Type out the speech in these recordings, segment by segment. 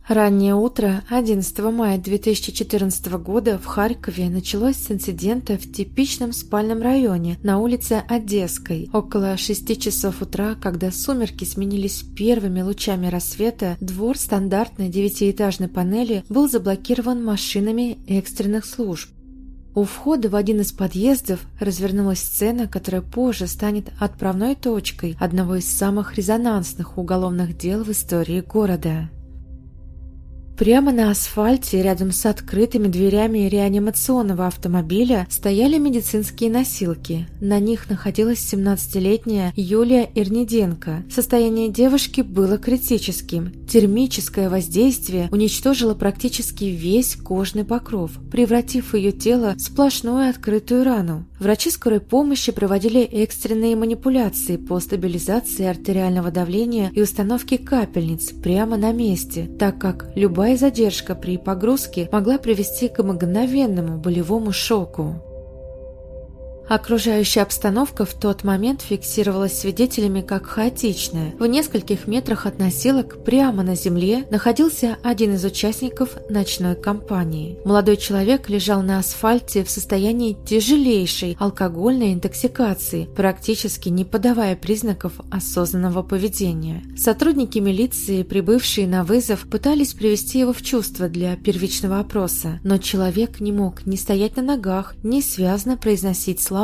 Раннее утро 11 мая 2014 года в Харькове началось с инцидента в типичном спальном районе на улице Одесской. Около 6 часов утра, когда сумерки сменились первыми лучами рассвета, двор стандартной 9-этажной панели был заблокирован машинами экстренных служб. У входа в один из подъездов развернулась сцена, которая позже станет отправной точкой одного из самых резонансных уголовных дел в истории города. Прямо на асфальте, рядом с открытыми дверями реанимационного автомобиля, стояли медицинские носилки. На них находилась 17-летняя Юлия Ирниденко. Состояние девушки было критическим. Термическое воздействие уничтожило практически весь кожный покров, превратив ее тело в сплошную открытую рану. Врачи скорой помощи проводили экстренные манипуляции по стабилизации артериального давления и установке капельниц прямо на месте, так как любая задержка при погрузке могла привести к мгновенному болевому шоку. Окружающая обстановка в тот момент фиксировалась свидетелями как хаотичная. В нескольких метрах от носилок прямо на земле находился один из участников ночной кампании. Молодой человек лежал на асфальте в состоянии тяжелейшей алкогольной интоксикации, практически не подавая признаков осознанного поведения. Сотрудники милиции, прибывшие на вызов, пытались привести его в чувство для первичного опроса, но человек не мог ни стоять на ногах, ни связно произносить слова.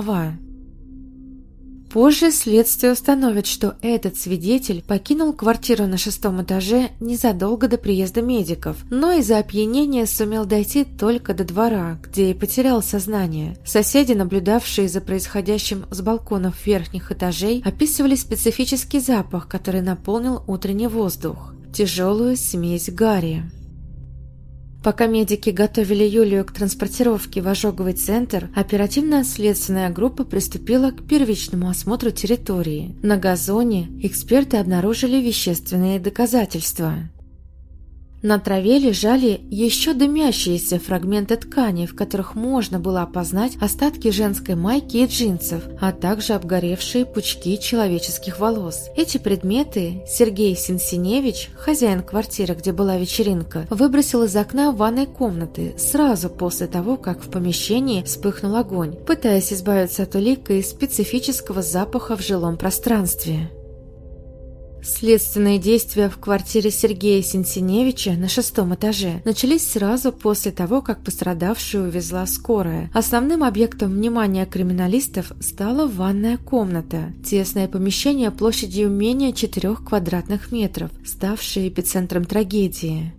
Позже следствие установит, что этот свидетель покинул квартиру на 6-м этаже незадолго до приезда медиков, но из-за опьянения сумел дойти только до двора, где и потерял сознание. Соседи, наблюдавшие за происходящим с балконов верхних этажей, описывали специфический запах, который наполнил утренний воздух – тяжелую смесь гари. Пока медики готовили Юлию к транспортировке в ожоговый центр, оперативно-следственная группа приступила к первичному осмотру территории. На газоне эксперты обнаружили вещественные доказательства. На траве лежали еще дымящиеся фрагменты ткани, в которых можно было опознать остатки женской майки и джинсов, а также обгоревшие пучки человеческих волос. Эти предметы Сергей Синсиневич, хозяин квартиры, где была вечеринка, выбросил из окна ванной комнаты сразу после того, как в помещении вспыхнул огонь, пытаясь избавиться от улик и специфического запаха в жилом пространстве. Следственные действия в квартире Сергея Синсиневича на 6-м этаже начались сразу после того, как пострадавшую увезла скорая. Основным объектом внимания криминалистов стала ванная комната, тесное помещение площадью менее 4 квадратных метров, ставшее эпицентром трагедии.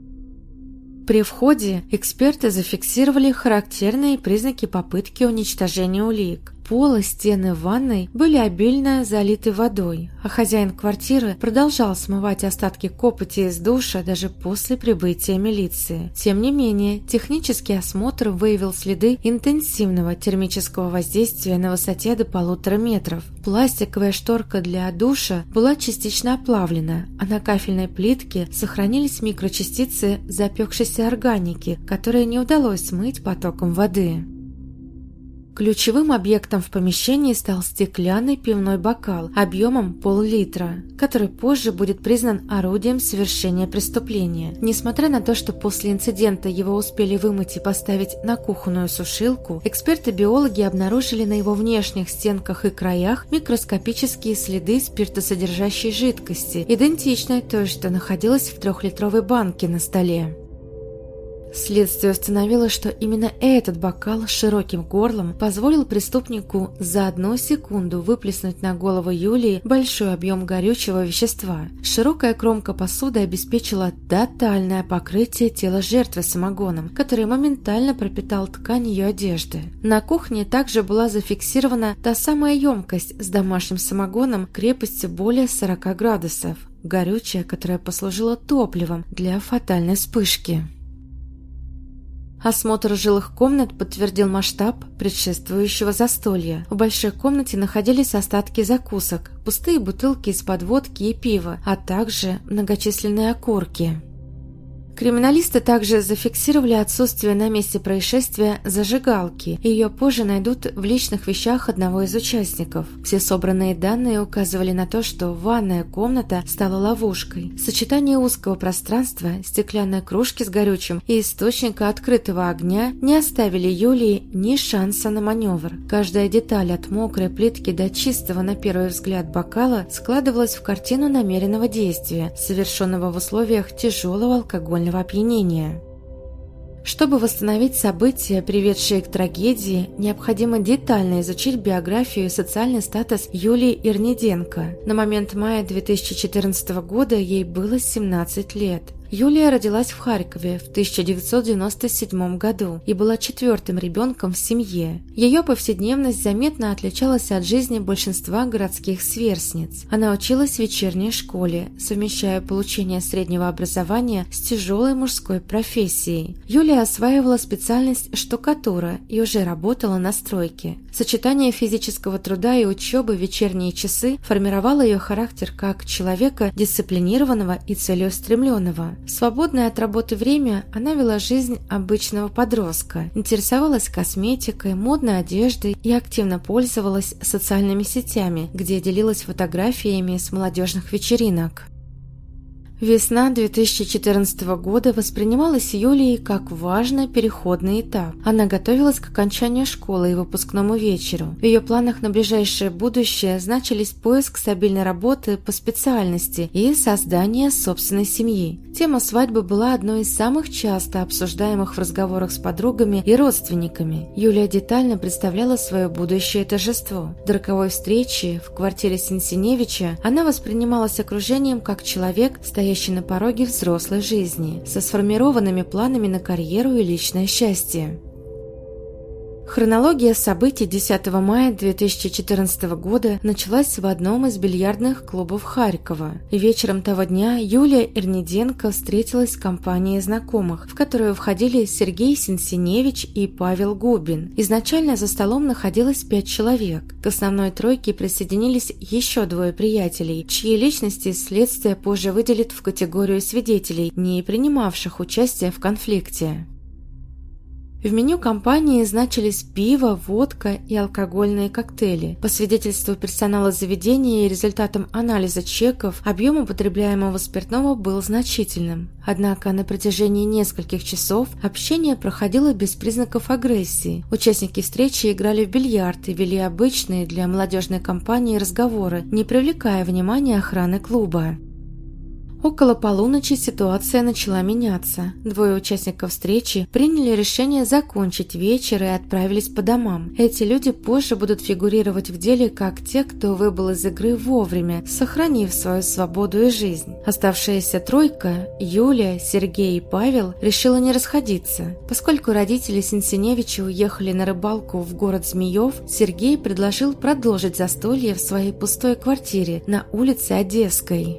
При входе эксперты зафиксировали характерные признаки попытки уничтожения улик. Пол и стены ванной были обильно залиты водой, а хозяин квартиры продолжал смывать остатки копоти из душа даже после прибытия милиции. Тем не менее, технический осмотр выявил следы интенсивного термического воздействия на высоте до 1,5 метров. Пластиковая шторка для душа была частично оплавлена, а на кафельной плитке сохранились микрочастицы запекшейся органики, которые не удалось смыть потоком воды. Ключевым объектом в помещении стал стеклянный пивной бокал объемом пол-литра, который позже будет признан орудием совершения преступления. Несмотря на то, что после инцидента его успели вымыть и поставить на кухонную сушилку, эксперты-биологи обнаружили на его внешних стенках и краях микроскопические следы спиртосодержащей жидкости, идентичной той, что находилась в 3-литровой банке на столе. Следствие установило, что именно этот бокал с широким горлом позволил преступнику за 1 секунду выплеснуть на голову Юлии большой объем горючего вещества. Широкая кромка посуды обеспечила тотальное покрытие тела жертвы самогоном, который моментально пропитал ткань ее одежды. На кухне также была зафиксирована та самая емкость с домашним самогоном крепостью более 40 градусов, горючее, которое послужило топливом для фатальной вспышки. Осмотр жилых комнат подтвердил масштаб предшествующего застолья. В большой комнате находились остатки закусок, пустые бутылки из-под водки и пива, а также многочисленные окурки. Криминалисты также зафиксировали отсутствие на месте происшествия зажигалки, и ее позже найдут в личных вещах одного из участников. Все собранные данные указывали на то, что ванная комната стала ловушкой. Сочетание узкого пространства, стеклянной кружки с горючим и источника открытого огня не оставили Юлии ни шанса на маневр. Каждая деталь от мокрой плитки до чистого на первый взгляд бокала складывалась в картину намеренного действия, совершенного в условиях тяжелого алкогольного опьянения. Чтобы восстановить события, приведшие к трагедии, необходимо детально изучить биографию и социальный статус Юлии Ирниденко. На момент мая 2014 года ей было 17 лет. Юлия родилась в Харькове в 1997 году и была четвертым ребенком в семье. Ее повседневность заметно отличалась от жизни большинства городских сверстниц. Она училась в вечерней школе, совмещая получение среднего образования с тяжелой мужской профессией. Юлия осваивала специальность штукатура и уже работала на стройке. Сочетание физического труда и учебы в вечерние часы формировало ее характер как человека дисциплинированного и целеустремленного. В свободное от работы время она вела жизнь обычного подростка, интересовалась косметикой, модной одеждой и активно пользовалась социальными сетями, где делилась фотографиями с молодежных вечеринок. Весна 2014 года воспринималась Юлией как важный переходный этап. Она готовилась к окончанию школы и выпускному вечеру. В ее планах на ближайшее будущее значились поиск стабильной работы по специальности и создание собственной семьи. Тема свадьбы была одной из самых часто обсуждаемых в разговорах с подругами и родственниками. Юлия детально представляла свое будущее торжество. До роковой встречи в квартире Сенсеневича она воспринималась окружением как человек, стоящий на пороге взрослой жизни, со сформированными планами на карьеру и личное счастье. Хронология событий 10 мая 2014 года началась в одном из бильярдных клубов Харькова. Вечером того дня Юлия Ирниденко встретилась с компанией знакомых, в которую входили Сергей Сенсеневич и Павел Губин. Изначально за столом находилось 5 человек. К основной тройке присоединились еще 2 приятелей, чьи личности следствие позже выделит в категорию свидетелей, не принимавших участие в конфликте. В меню компании значились пиво, водка и алкогольные коктейли. По свидетельству персонала заведения и результатам анализа чеков, объем употребляемого спиртного был значительным. Однако на протяжении нескольких часов общение проходило без признаков агрессии. Участники встречи играли в бильярд и вели обычные для молодежной компании разговоры, не привлекая внимания охраны клуба. Около полуночи ситуация начала меняться. 2 участников встречи приняли решение закончить вечер и отправились по домам. Эти люди позже будут фигурировать в деле как те, кто выбыл из игры вовремя, сохранив свою свободу и жизнь. Оставшаяся тройка, Юлия, Сергей и Павел, решила не расходиться. Поскольку родители Сенсеневича уехали на рыбалку в город Змеев, Сергей предложил продолжить застолье в своей пустой квартире на улице Одесской.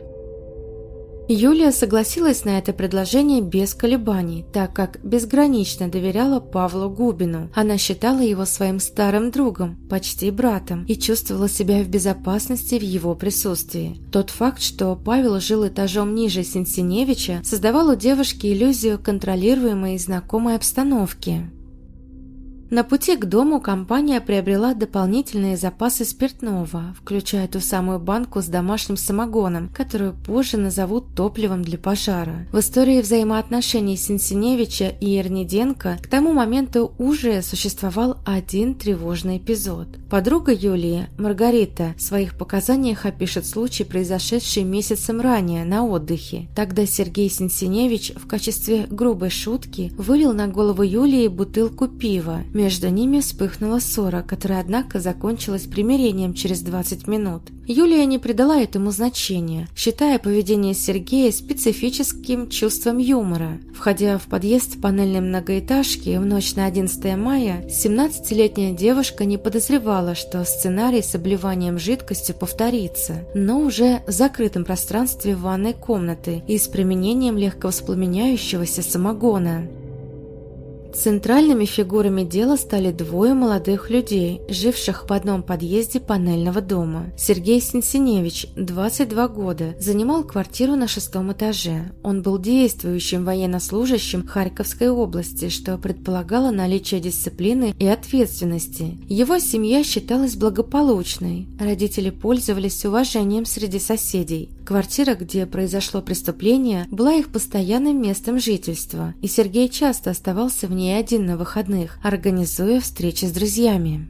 Юлия согласилась на это предложение без колебаний, так как безгранично доверяла Павлу Губину. Она считала его своим старым другом, почти братом, и чувствовала себя в безопасности в его присутствии. Тот факт, что Павел жил этажом ниже Сенсеневича, создавал у девушки иллюзию контролируемой и знакомой обстановки. На пути к дому компания приобрела дополнительные запасы спиртного, включая ту самую банку с домашним самогоном, которую позже назовут топливом для пожара. В истории взаимоотношений Сенсеневича и Ирниденко к тому моменту уже существовал один тревожный эпизод. Подруга Юлии, Маргарита, в своих показаниях опишет случай, произошедший месяцем ранее на отдыхе. Тогда Сергей Сенсеневич в качестве грубой шутки вылил на голову Юлии бутылку пива. Между ними вспыхнула ссора, которая, однако, закончилась примирением через 20 минут. Юлия не придала этому значения, считая поведение Сергея специфическим чувством юмора. Входя в подъезд панельной многоэтажки в ночь на 11 мая, 17-летняя девушка не подозревала, что сценарий с обливанием жидкостью повторится, но уже в закрытом пространстве ванной комнаты и с применением легковоспламеняющегося самогона. Центральными фигурами дела стали двое молодых людей, живших в одном подъезде панельного дома. Сергей Сенсеневич, 22 года, занимал квартиру на 6-м этаже. Он был действующим военнослужащим Харьковской области, что предполагало наличие дисциплины и ответственности. Его семья считалась благополучной. Родители пользовались уважением среди соседей. Квартира, где произошло преступление, была их постоянным местом жительства, и Сергей часто оставался в ней один на выходных, организуя встречи с друзьями.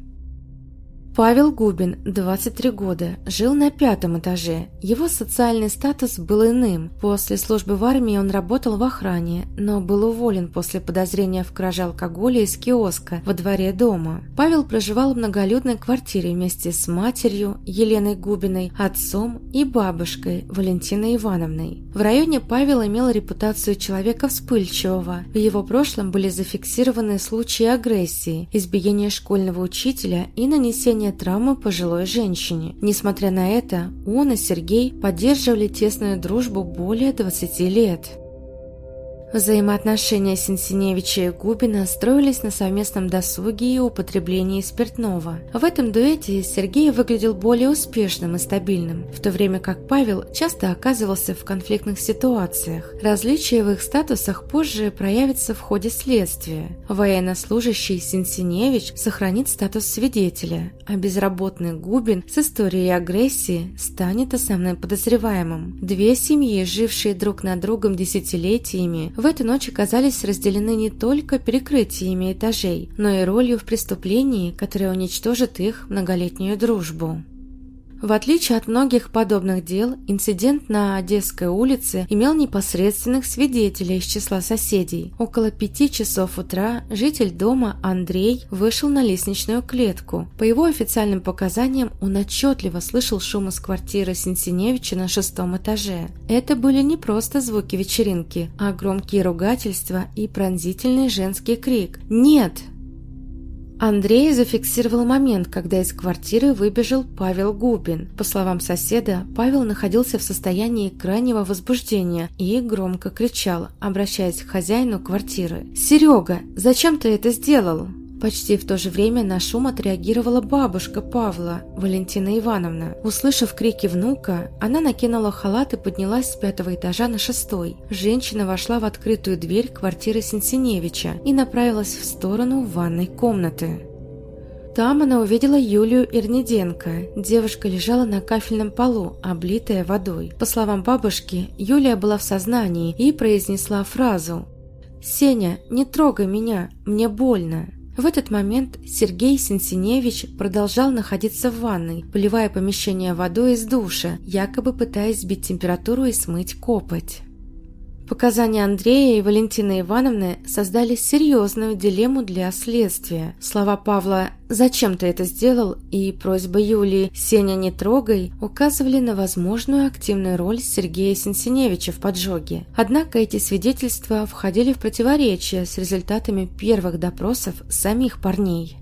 Павел Губин, 23 года, жил на 5-м этаже. Его социальный статус был иным. После службы в армии он работал в охране, но был уволен после подозрения в краже алкоголя из киоска во дворе дома. Павел проживал в многолюдной квартире вместе с матерью Еленой Губиной, отцом и бабушкой Валентиной Ивановной. В районе Павел имел репутацию человека вспыльчивого. В его прошлом были зафиксированы случаи агрессии, избиения школьного учителя и нанесения травмы пожилой женщине. Несмотря на это, он и Сергей поддерживали тесную дружбу более 20 лет. Взаимоотношения Сенсеневича и Губина строились на совместном досуге и употреблении спиртного. В этом дуэте Сергей выглядел более успешным и стабильным, в то время как Павел часто оказывался в конфликтных ситуациях. Различия в их статусах позже проявятся в ходе следствия. Военнослужащий Сенсеневич сохранит статус свидетеля, а безработный Губин с историей агрессии станет основным подозреваемым. Две семьи, жившие друг над другом десятилетиями, в эту ночь оказались разделены не только перекрытиями этажей, но и ролью в преступлении, которое уничтожит их многолетнюю дружбу. В отличие от многих подобных дел, инцидент на Одесской улице имел непосредственных свидетелей из числа соседей. Около 5 часов утра житель дома Андрей вышел на лестничную клетку. По его официальным показаниям, он отчетливо слышал шум из квартиры Сенсеневича на 6-м этаже. Это были не просто звуки вечеринки, а громкие ругательства и пронзительный женский крик «Нет!». Андрей зафиксировал момент, когда из квартиры выбежал Павел Губин. По словам соседа, Павел находился в состоянии крайнего возбуждения и громко кричал, обращаясь к хозяину квартиры: «Серега, зачем ты это сделал?» Почти в то же время на шум отреагировала бабушка Павла, Валентина Ивановна. Услышав крики внука, она накинула халат и поднялась с 5-го этажа на 6-й. Женщина вошла в открытую дверь квартиры Сенсеневича и направилась в сторону ванной комнаты. Там она увидела Юлию Ирнеденко. Девушка лежала на кафельном полу, облитая водой. По словам бабушки, Юлия была в сознании и произнесла фразу: «Сеня, не трогай меня, мне больно». В этот момент Сергей Сенсеневич продолжал находиться в ванной, поливая помещение водой из душа, якобы пытаясь сбить температуру и смыть копоть. Показания Андрея и Валентины Ивановны создали серьезную дилемму для следствия. Слова Павла «Зачем ты это сделал?» и просьба Юлии «Сеня, не трогай» указывали на возможную активную роль Сергея Сенсеневича в поджоге. Однако эти свидетельства входили в противоречие с результатами первых допросов самих парней.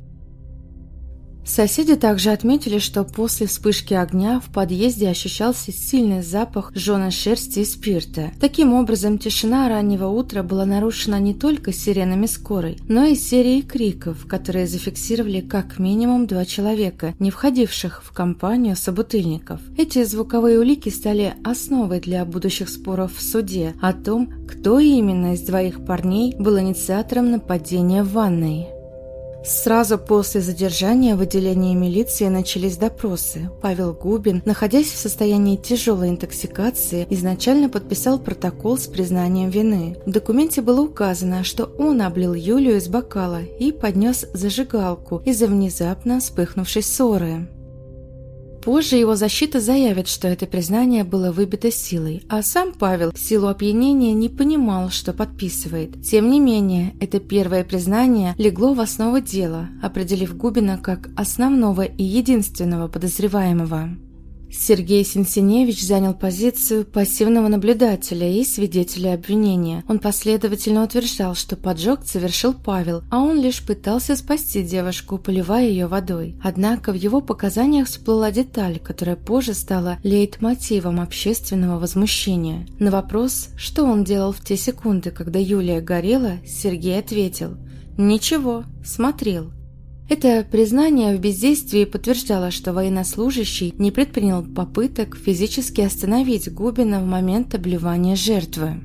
Соседи также отметили, что после вспышки огня в подъезде ощущался сильный запах жженой шерсти и спирта. Таким образом, тишина раннего утра была нарушена не только сиренами скорой, но и серией криков, которые зафиксировали как минимум 2 человека, не входивших в компанию собутыльников. Эти звуковые улики стали основой для будущих споров в суде о том, кто именно из 2 парней был инициатором нападения в ванной. Сразу после задержания в отделении милиции начались допросы. Павел Губин, находясь в состоянии тяжелой интоксикации, изначально подписал протокол с признанием вины. В документе было указано, что он облил Юлию из бокала и поднес зажигалку из-за внезапно вспыхнувшей ссоры. Позже его защита заявит, что это признание было выбито силой, а сам Павел в силу опьянения не понимал, что подписывает. Тем не менее, это первое признание легло в основу дела, определив Губина как основного и единственного подозреваемого. Сергей Сенсеневич занял позицию пассивного наблюдателя и свидетеля обвинения. Он последовательно утверждал, что поджог совершил Павел, а он лишь пытался спасти девушку, поливая ее водой. Однако в его показаниях всплыла деталь, которая позже стала лейтмотивом общественного возмущения. На вопрос, что он делал в те секунды, когда Юлия горела, Сергей ответил: Ничего, смотрел. Это признание в бездействии подтверждало, что военнослужащий не предпринял попыток физически остановить Губина в момент обливания жертвы.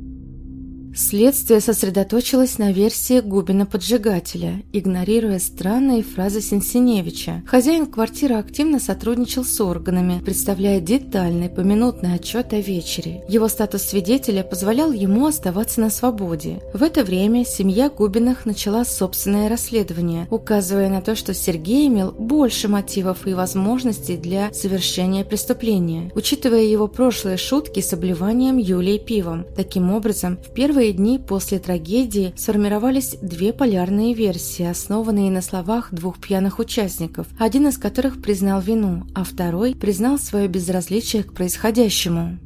Следствие сосредоточилось на версии Губина-поджигателя, игнорируя странные фразы Сенсеневича. Хозяин квартиры активно сотрудничал с органами, представляя детальный поминутный отчет о вечере. Его статус свидетеля позволял ему оставаться на свободе. В это время семья Губиных начала собственное расследование, указывая на то, что Сергей имел больше мотивов и возможностей для совершения преступления, учитывая его прошлые шутки с обливанием Юлии пивом. Таким образом, в первые дни после трагедии сформировались две полярные версии, основанные на словах двух пьяных участников, один из которых признал вину, а второй признал свое безразличие к происходящему.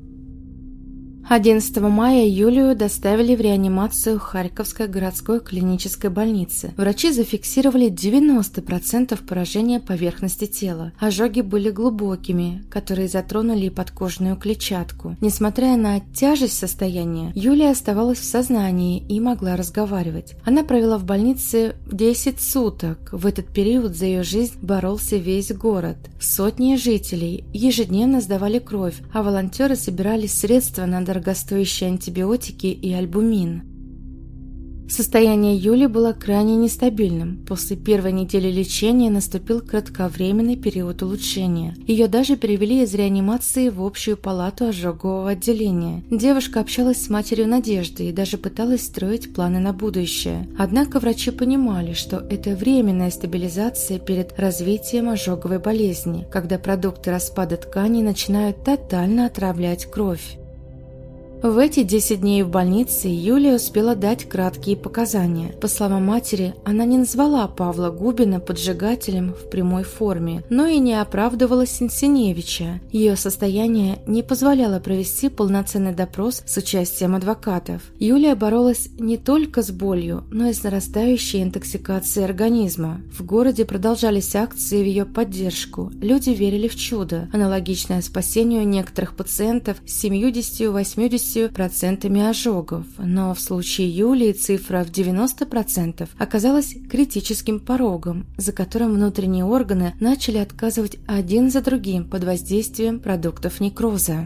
11 мая Юлию доставили в реанимацию Харьковской городской клинической больницы. Врачи зафиксировали 90% поражения поверхности тела. Ожоги были глубокими, которые затронули и подкожную клетчатку. Несмотря на тяжесть состояния, Юлия оставалась в сознании и могла разговаривать. Она провела в больнице 10 суток. В этот период за ее жизнь боролся весь город. Сотни жителей ежедневно сдавали кровь, а волонтеры собирали средства на дорогостоящие антибиотики и альбумин. Состояние Юли было крайне нестабильным. После первой недели лечения наступил кратковременный период улучшения. Ее даже перевели из реанимации в общую палату ожогового отделения. Девушка общалась с матерью Надеждой и даже пыталась строить планы на будущее. Однако врачи понимали, что это временная стабилизация перед развитием ожоговой болезни, когда продукты распада тканей начинают тотально отравлять кровь. В эти 10 дней в больнице Юлия успела дать краткие показания. По словам матери, она не назвала Павла Губина поджигателем в прямой форме, но и не оправдывала Сенсеневича. Ее состояние не позволяло провести полноценный допрос с участием адвокатов. Юлия боролась не только с болью, но и с нарастающей интоксикацией организма. В городе продолжались акции в ее поддержку. Люди верили в чудо, аналогичное спасению некоторых пациентов с 70-80% ожогов, но в случае Юлии цифра в 90% оказалась критическим порогом, за которым внутренние органы начали отказывать один за другим под воздействием продуктов некроза.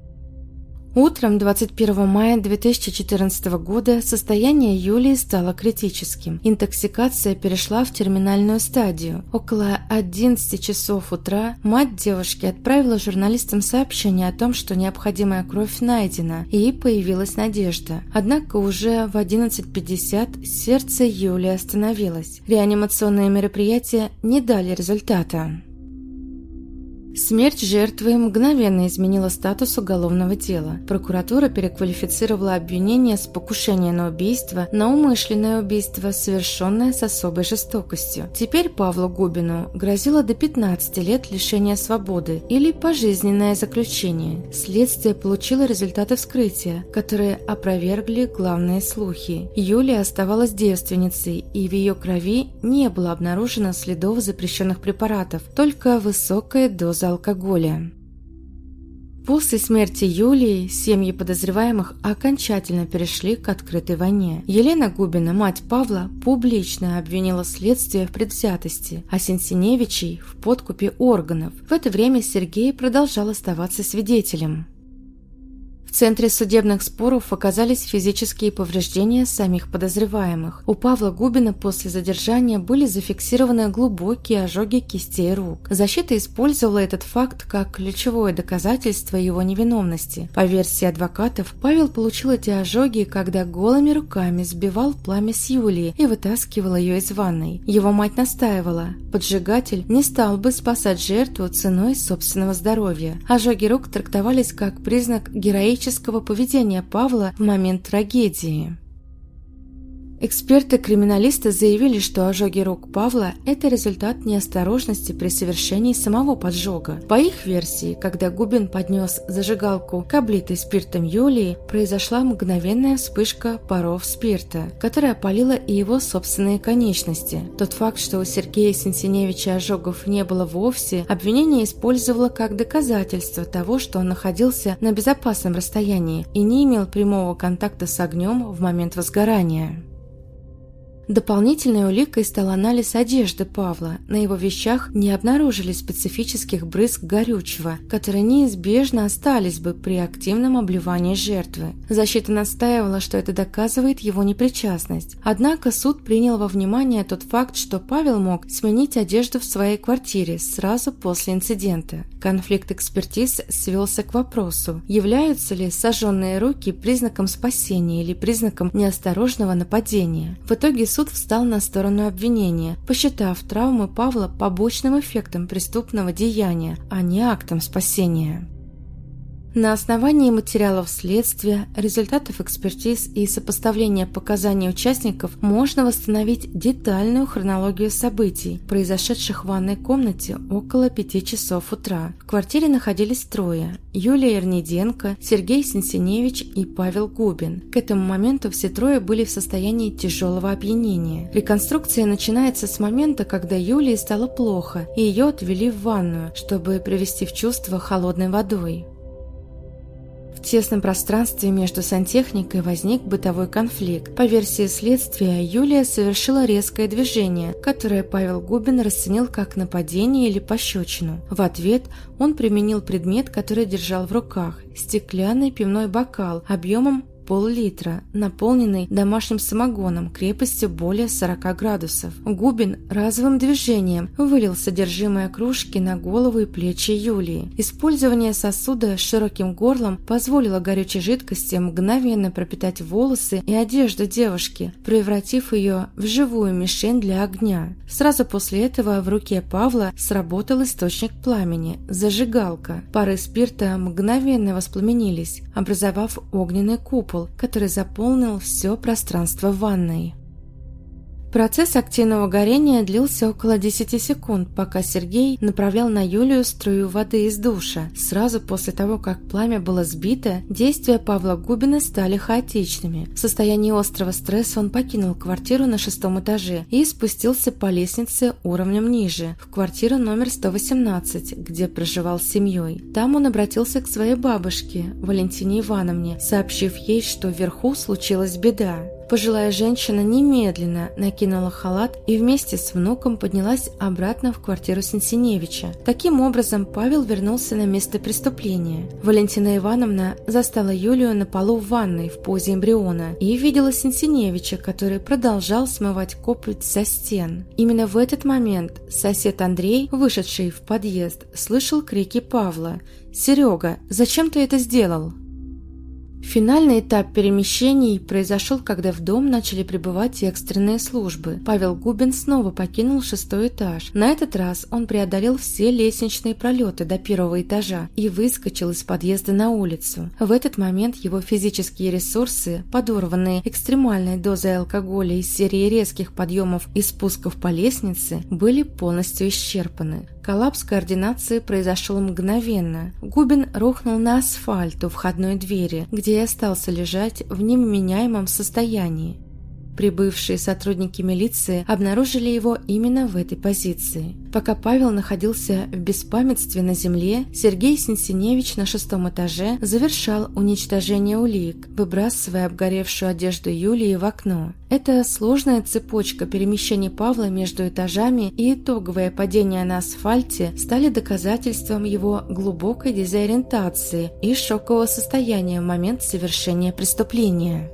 Утром 21 мая 2014 года состояние Юлии стало критическим. Интоксикация перешла в терминальную стадию. Около 11 часов утра мать девушки отправила журналистам сообщение о том, что необходимая кровь найдена, и появилась надежда. Однако уже в 11:50 сердце Юлии остановилось. Реанимационные мероприятия не дали результата. Смерть жертвы мгновенно изменила статус уголовного дела. Прокуратура переквалифицировала обвинение с покушения на убийство на умышленное убийство, совершенное с особой жестокостью. Теперь Павлу Губину грозило до 15 лет лишения свободы или пожизненное заключение. Следствие получило результаты вскрытия, которые опровергли главные слухи. Юлия оставалась девственницей, и в ее крови не было обнаружено следов запрещенных препаратов, только высокая доза алкоголя. После смерти Юлии семьи подозреваемых окончательно перешли к открытой войне. Елена Губина, мать Павла, публично обвинила следствие в предвзятости, а Сенсеневичей в подкупе органов. В это время Сергей продолжал оставаться свидетелем. В центре судебных споров оказались физические повреждения самих подозреваемых. У Павла Губина после задержания были зафиксированы глубокие ожоги кистей рук. Защита использовала этот факт как ключевое доказательство его невиновности. По версии адвокатов, Павел получил эти ожоги, когда голыми руками сбивал пламя с Юлии и вытаскивал ее из ванной. Его мать настаивала: поджигатель не стал бы спасать жертву ценой собственного здоровья. Ожоги рук трактовались как признак героического поведения Павла в момент трагедии. Эксперты-криминалисты заявили, что ожоги рук Павла – это результат неосторожности при совершении самого поджога. По их версии, когда Губин поднес зажигалку к облитой спиртом Юлии, произошла мгновенная вспышка паров спирта, которая опалила и его собственные конечности. Тот факт, что у Сергея Сенсеневича ожогов не было вовсе, обвинение использовало как доказательство того, что он находился на безопасном расстоянии и не имел прямого контакта с огнем в момент возгорания. Дополнительной уликой стал анализ одежды Павла. На его вещах не обнаружили специфических брызг горючего, которые неизбежно остались бы при активном обливании жертвы. Защита настаивала, что это доказывает его непричастность. Однако суд принял во внимание тот факт, что Павел мог сменить одежду в своей квартире сразу после инцидента. Конфликт экспертиз свелся к вопросу, являются ли сожженные руки признаком спасения или признаком неосторожного нападения. В итоге суд встал на сторону обвинения, посчитав травмы Павла побочным эффектом преступного деяния, а не актом спасения. На основании материалов следствия, результатов экспертиз и сопоставления показаний участников можно восстановить детальную хронологию событий, произошедших в ванной комнате около 5 часов утра. В квартире находились трое – Юлия Ирниденко, Сергей Сенсеневич и Павел Губин. К этому моменту все трое были в состоянии тяжелого опьянения. Реконструкция начинается с момента, когда Юлии стало плохо, и ее отвели в ванную, чтобы привести в чувство холодной водой. В тесном пространстве между сантехникой возник бытовой конфликт. По версии следствия, Юлия совершила резкое движение, которое Павел Губин расценил как нападение или пощечину. В ответ он применил предмет, который держал в руках – стеклянный пивной бокал объемом пол-литра, наполненный домашним самогоном крепостью более 40 градусов. Губин разовым движением вылил содержимое кружки на голову и плечи Юлии. Использование сосуда с широким горлом позволило горючей жидкости мгновенно пропитать волосы и одежду девушки, превратив ее в живую мишень для огня. Сразу после этого в руке Павла сработал источник пламени – зажигалка. Пары спирта мгновенно воспламенились, образовав огненный купол, который заполнил все пространство ванной. Процесс активного горения длился около 10 секунд, пока Сергей направлял на Юлию струю воды из душа. Сразу после того, как пламя было сбито, действия Павла Губина стали хаотичными. В состоянии острого стресса он покинул квартиру на 6-м этаже и спустился по лестнице уровнем ниже, в квартиру номер 118, где проживал с семьей. Там он обратился к своей бабушке, Валентине Ивановне, сообщив ей, что вверху случилась беда. Пожилая женщина немедленно накинула халат и вместе с внуком поднялась обратно в квартиру Сенсеневича. Таким образом, Павел вернулся на место преступления. Валентина Ивановна застала Юлию на полу в ванной в позе эмбриона и видела Сенсеневича, который продолжал смывать копоть со стен. Именно в этот момент сосед Андрей, вышедший в подъезд, слышал крики Павла: «Серега, зачем ты это сделал?» Финальный этап перемещений произошел, когда в дом начали прибывать экстренные службы. Павел Губин снова покинул 6-й этаж. На этот раз он преодолел все лестничные пролеты до 1-го этажа и выскочил из подъезда на улицу. В этот момент его физические ресурсы, подорванные экстремальной дозой алкоголя из серии резких подъемов и спусков по лестнице, были полностью исчерпаны. Коллапс координации произошел мгновенно. Губин рухнул на асфальт у входной двери, где и остался лежать в невменяемом состоянии. Прибывшие сотрудники милиции обнаружили его именно в этой позиции. Пока Павел находился в беспамятстве на земле, Сергей Сенсеневич на 6-м этаже завершал уничтожение улик, выбрасывая обгоревшую одежду Юлии в окно. Эта сложная цепочка перемещений Павла между этажами и итоговое падение на асфальте стали доказательством его глубокой дезориентации и шокового состояния в момент совершения преступления.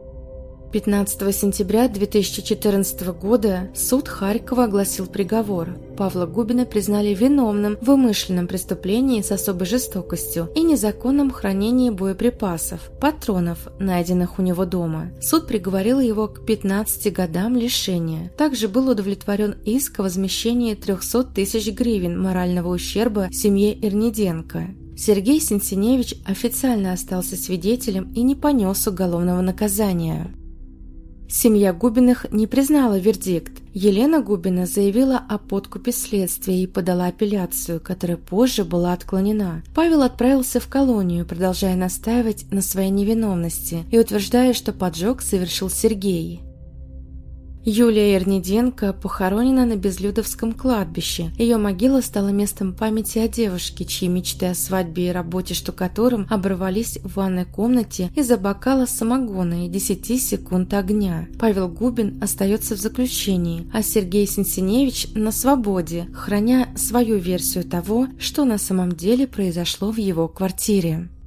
15 сентября 2014 года суд Харькова огласил приговор. Павла Губина признали виновным в умышленном преступлении с особой жестокостью и незаконном хранении боеприпасов, патронов, найденных у него дома. Суд приговорил его к 15 годам лишения. Также был удовлетворен иск о возмещении 300 тысяч гривен морального ущерба семье Ирниденко. Сергей Сенсеневич официально остался свидетелем и не понес уголовного наказания. Семья Губиных не признала вердикт. Елена Губина заявила о подкупе следствия и подала апелляцию, которая позже была отклонена. Павел отправился в колонию, продолжая настаивать на своей невиновности и утверждая, что поджог совершил Сергей. Юлия Ерниденко похоронена на Безлюдовском кладбище. Ее могила стала местом памяти о девушке, чьи мечты о свадьбе и работе штукатуром оборвались в ванной комнате из-за бокала самогона и 10 секунд огня. Павел Губин остается в заключении, а Сергей Сенсеневич на свободе, храня свою версию того, что на самом деле произошло в его квартире.